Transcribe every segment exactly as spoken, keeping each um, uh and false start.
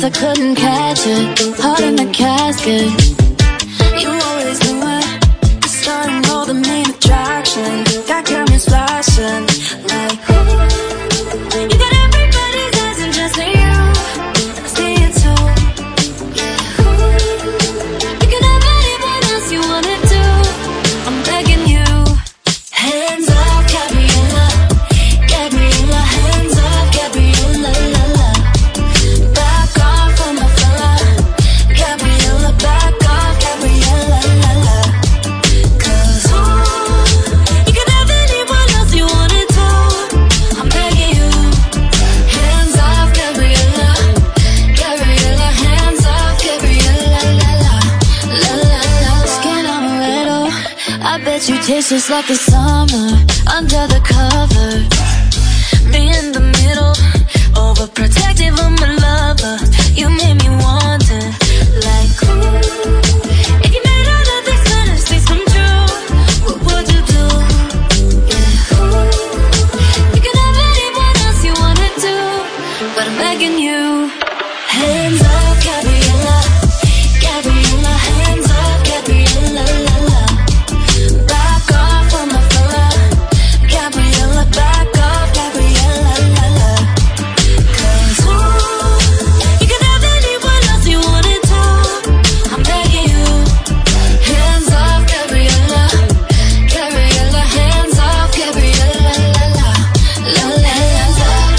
I couldn't catch it. Heart in the casket. You always knew it. The sun and all the main attraction. Got cameras flashing like ooh. You got everybody's eyes and just for you. I see it too. Yeah. Ooh. You can have anyone else you wanna do. I'm begging you. Hands off, Gabriella. Gabriella, hands off, Gabriella, la la. Back off from my fella. Gabriella, back off, Gabriella, la la. Cause ooh, you can have anyone else you wanna do. I'm begging you. Hands off, Gabriella. Gabriella, hands off, Gabriella, la la. La la la. Skin amaretto. I bet you taste just like the summer under the covers. Me in the middle, overprotective of my lover. You made me want it, like ooh. If you made all of these fantasies come true, what would you do? Yeah, ooh. You can have anyone else you wanna do, but I'm begging you. Hands off, Gabriella. Gabriella, hands off, Gabriella, la la. Back off from my fella. Gabriella, back off, Gabriella, la la. Cause ooh, you can have anyone else you wanna do. I'm begging you. Hands off, Gabriella. Gabriella, hands off, Gabriella, la la. La la, hands off.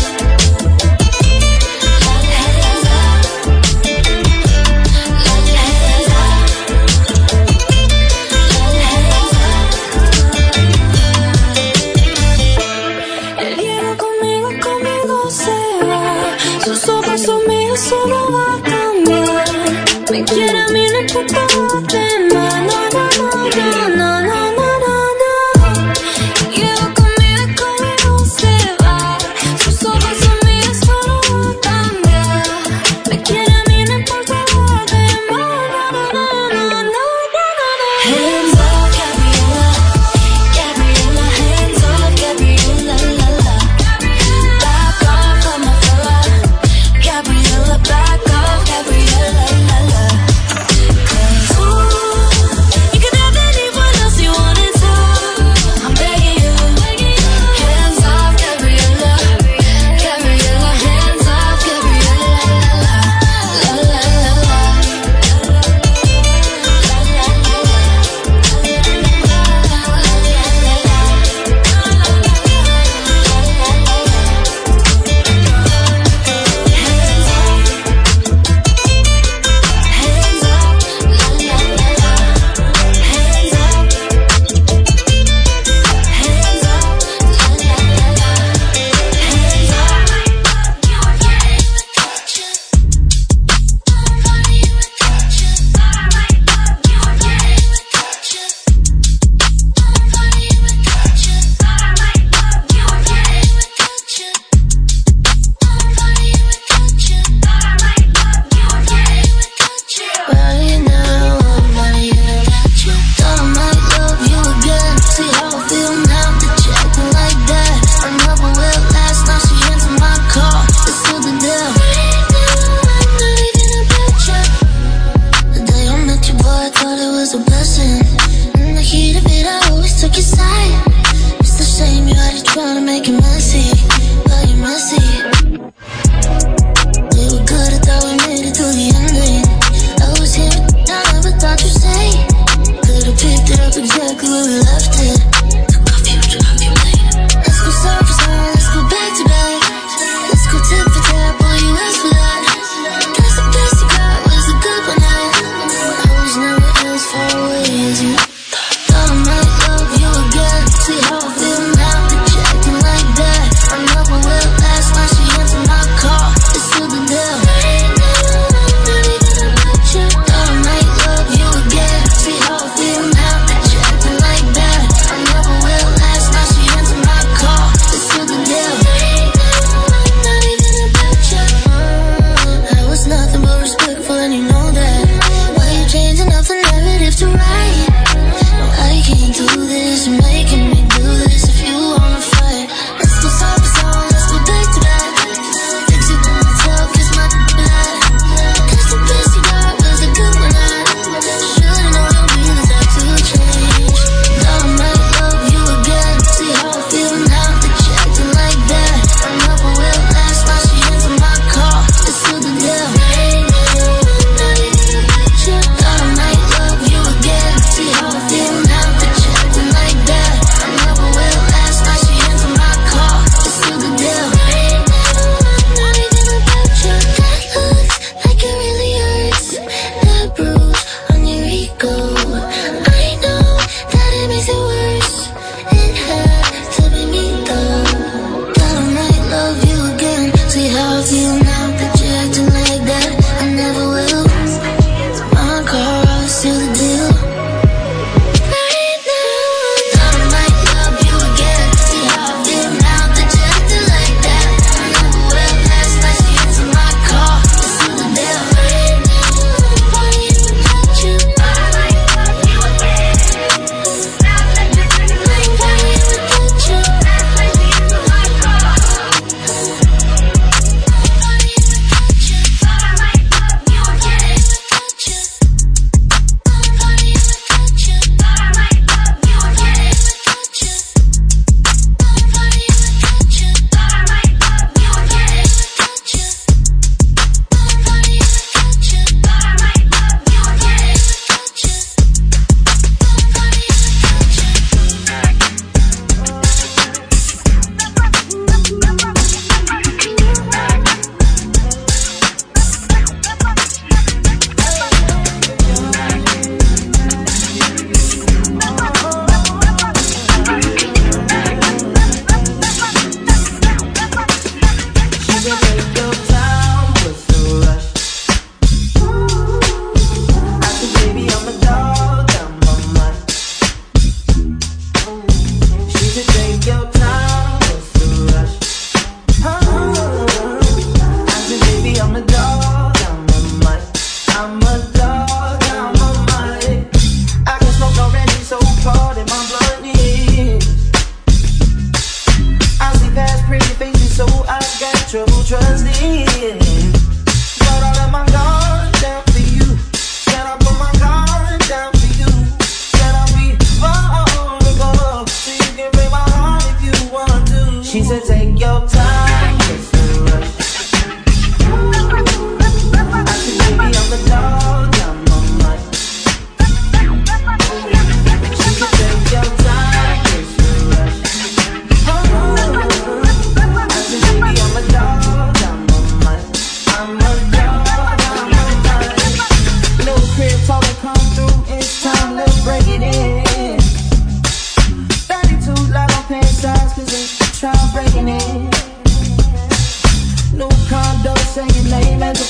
La la, hands off. La la, hands off. La la, hands off. El hielo conmigo, conmigo se va. Sus ojos son míos, eso no va a cambiar. Me quiere a mí, no importa lo demás. No, no, no, no, no, no, no, no, no. El hielo conmigo, conmigo se va. Sus ojos son míos, eso no va a cambiar. Me quiere a mí, no importa lo demás. No, no, no, no, no, no, no. Hands off, Gabriella. Gabriella, hands off, Gabriella, la la. Back off from my fella. Gabriella, back off, Gabriella, la la. Cause ooh, you can have anyone else you wanna do. I'm begging you. Hands off, Gabriella. Gabriella, hands off, Gabriella, la la. La la la la. La la la la. Right now, I'm not here. Thought I might love you again. See how I feel now that you're acting like that. I never will last, now she into my car. It's still the deal. Right now, I'm not even a picture. The day I met you, boy, I thought it was a blessing. In the heat of it, I always took your side. It's the shame you're already trying to make it messy, but you're messy. We were good, I thought we made it through the ending. I was here, I never thought you'd say. Could've picked it up exactly where we left it. Took off you, took off you later. Let's go side for side, let's go back to back. Let's go tip for tap, all you asked for that. Guess the best you got was a good one night. I was never as far away as you. Thought I might love you again. See how I feel now that you're acting like that. I never will last, now she into my car. It's still the deal. Right now, I'm not even a picture. Thought I might love you again. See how I feel now that you're acting like that. I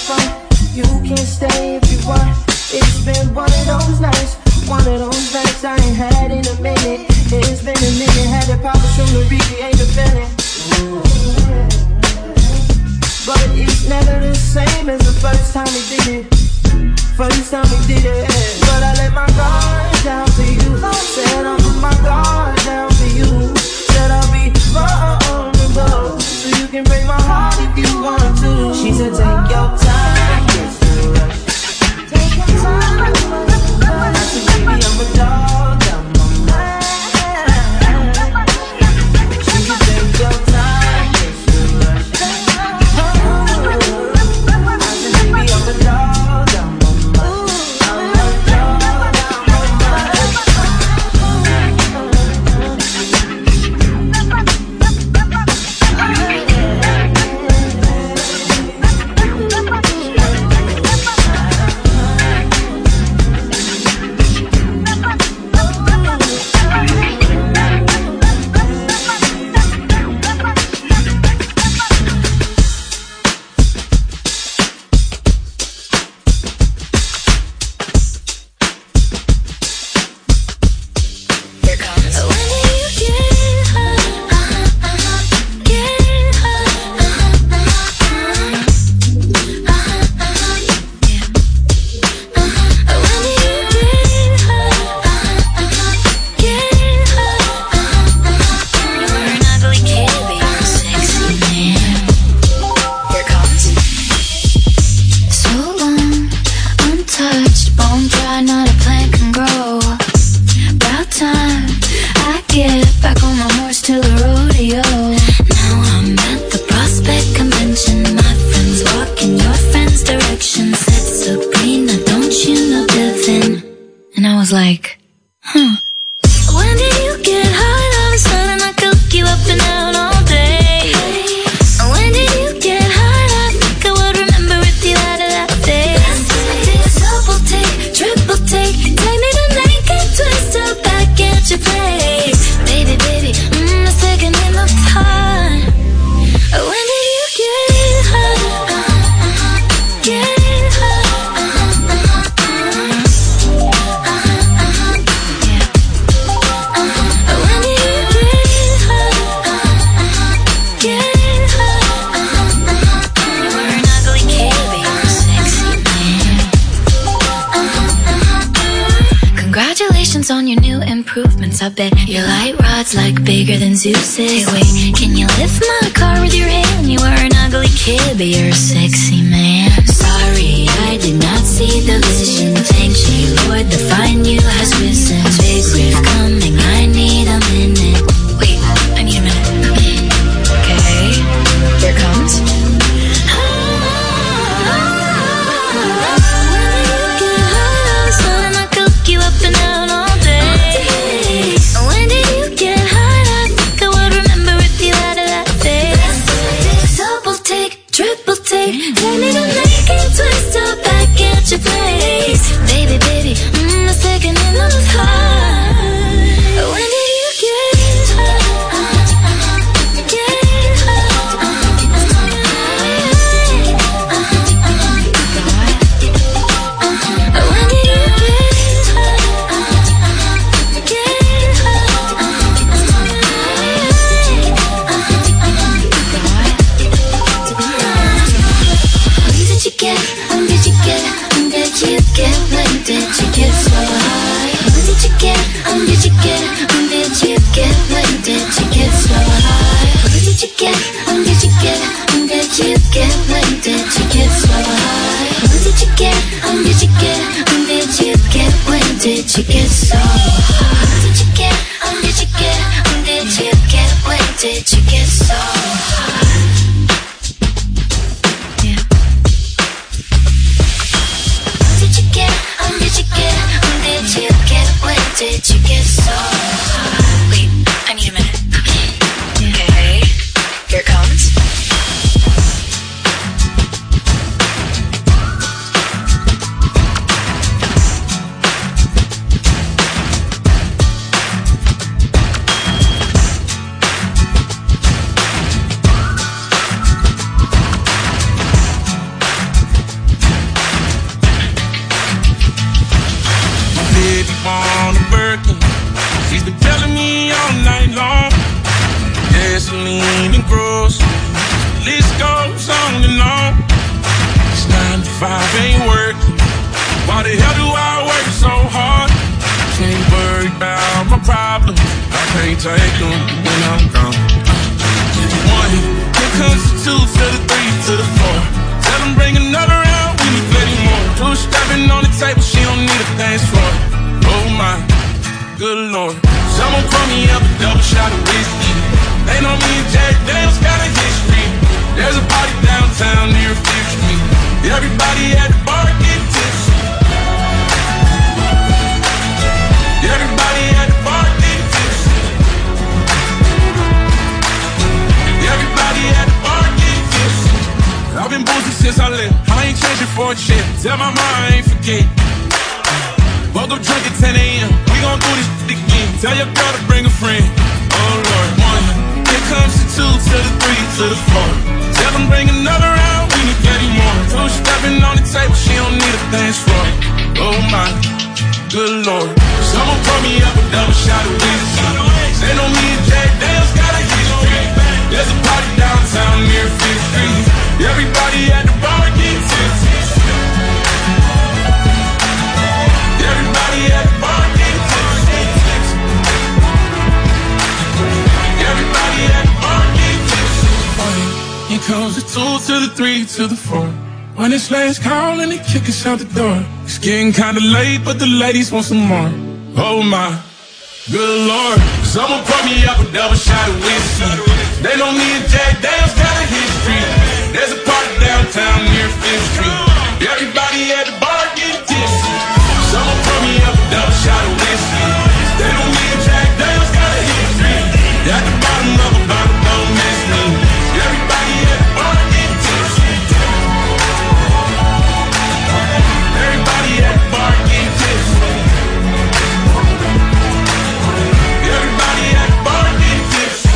fun. You can stay if you want. It's been one of those nights, one of those nights I ain't had in a minute. It's been a minute, had to pop a soon to recreate the feeling. But it's never the same as the first time we did it. First time we did it. But I let my guard down for you. Said I'll put my guard down for you. Said I'll be vulnerable, so you can break my heart if you want to. She said take your time, yes, to rush. Take your time. I said baby I'm a dog, I'm a man. She said take your time, yes, to rush. I said baby I'm a dog, I'm a man. I'm a dog, like, huh. When did you get high? All of a sudden I cook you up and out all day. When did you get high? I think I would remember if you had a that face. Take a double take, triple take, take me to naked, twist up back at your place. Baby, baby, mm, a second in the time. When did you get high? Get on your new improvements. I bet your light rod's like bigger than Zeus's. Hey wait, can you lift my car with your hand? You were an ugly kid, but you're a sexy man. Sorry, I did not see the vision. Thank you, Lord, the fine you has risen. Big riff coming, I need a minute. Wait, I need a minute. Okay, here it comes. You up and out all day. When did you get high? I think I would remember if you had a that face. Double take, triple take, take me to naked, twist up back at your place. Baby, baby, mm, a second in the time. gasoline and groceries. List goes on and on. This nine to five ain't working. Why the hell do I work so hard? Can't worry about my problems. I can't take them when I'm gone. One, here comes the two to the three to the four. Tell them bring another round, we need plenty more. Two stepping on the table, she don't need a dance floor. Oh my, good lord. Someone pour me up a double shot of whiskey. They know me and Jack Daniels got a history. There's a party downtown near Fifth Street. Everybody at the bar get tipsy. Everybody at the bar get tipsy. Everybody at the bar get tipsy. I've been boozing since I left. I ain't changing for a check. Tell my mom I ain't forget. Woke up drunk at ten a.m. We gon' do this shit again. Tell your girl to bring a friend. Oh Lord, one. Here comes the two to the three to the four. Tell them bring another round, we need plenty more. Two stepping on the table, she don't need a dance floor. Oh my, good lord. Someone pour me up a double shot of whiskey. They know me and Jack Daniels got a history. There's a party downtown near Fifth Street. Everybody at the bar get tipsy. Everybody at the bar get tipsy. Everybody at the bar get tipsy. Here comes the two to the three to the four. When it's last call and they kick us out the door. It's getting kinda late, but the ladies want some more. Oh my, good lord. Someone pour me up a double shot of whiskey. They know me and Jack Daniels got a history. There's a party downtown near Fifth Street. Everybody at the bar get tipsy. Someone pour me up a double shot of whiskey. They know me and Jack Daniels got a history. At the bottom of a bottle, don't miss me. Everybody at the bar get tipsy. Everybody at the bar get tipsy. Everybody at the bar get tipsy.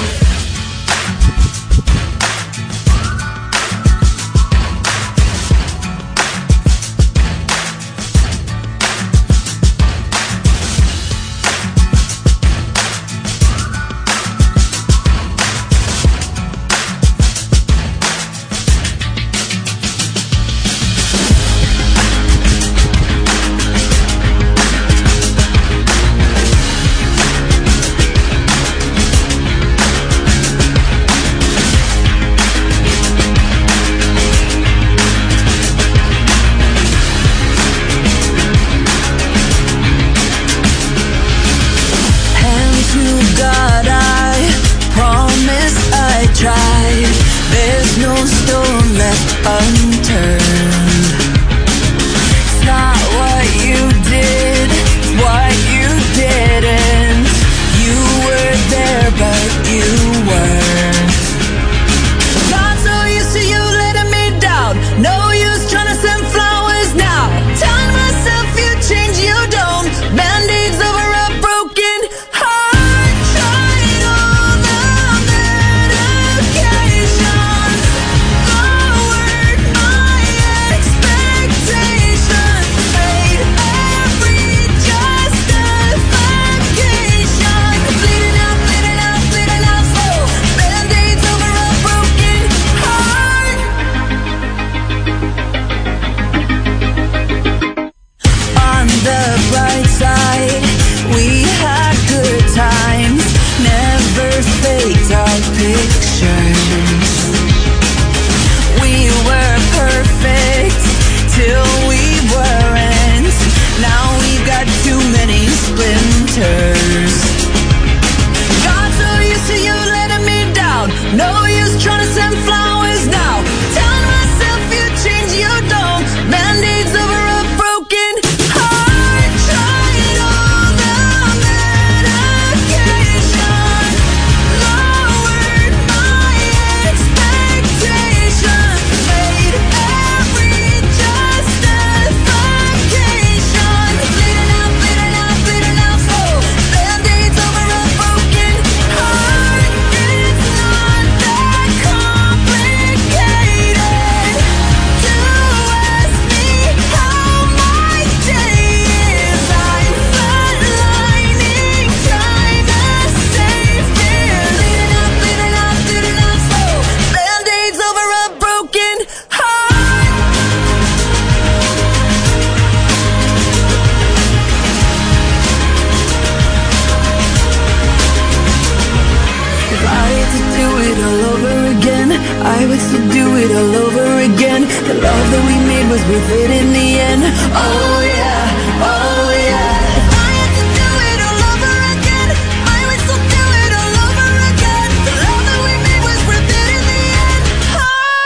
would still do it all over again. The love that we made was worth it in the end. Oh yeah, oh yeah. If I had to do it all over again, I would still do it all over again. The love that we made was worth it in the end. Oh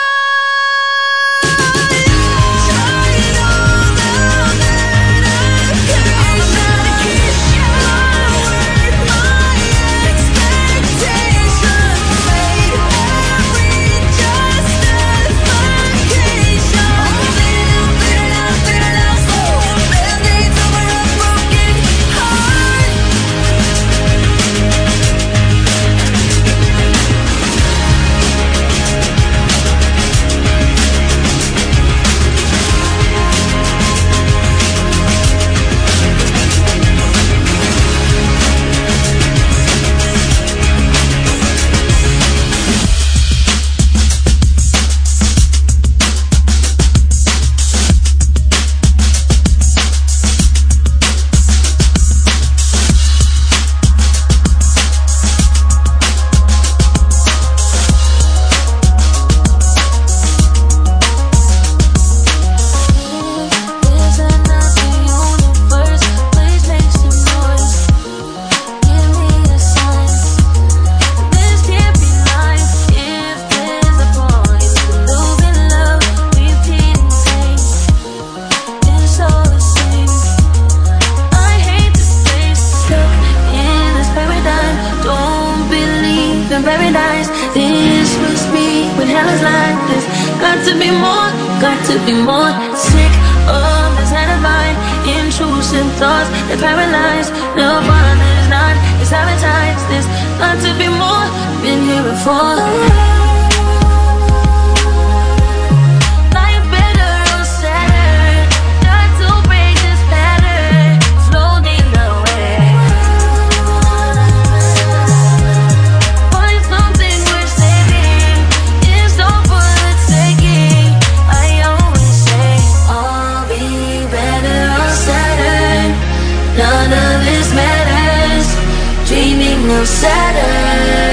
yeah. Try it all now that I can. I'm not a kid. My word, my expectations made every justification. Bleeding out, bleeding out, bleeding out slow. Band-aids over a broken heart. Is there nothing universe? Please make some noise. Give me a sign. This can't be life. If there's a point, losing love, repeating things. It's all the same. I hate this place. Stuck in this paradigm. Don't believe in paradise. This was me when hell is like this. Got to be more, got to be more. Sick of this alibi. Intrusive thoughts that paralyze. No one is not, it's sabotage this. Got to be more, been here before. Life better on Saturn. Got to break this pattern. Floating away. Find something worth saving. It's all for the taking. I always say I'll be better on Saturn. None of this matters. Dreaming of Saturn.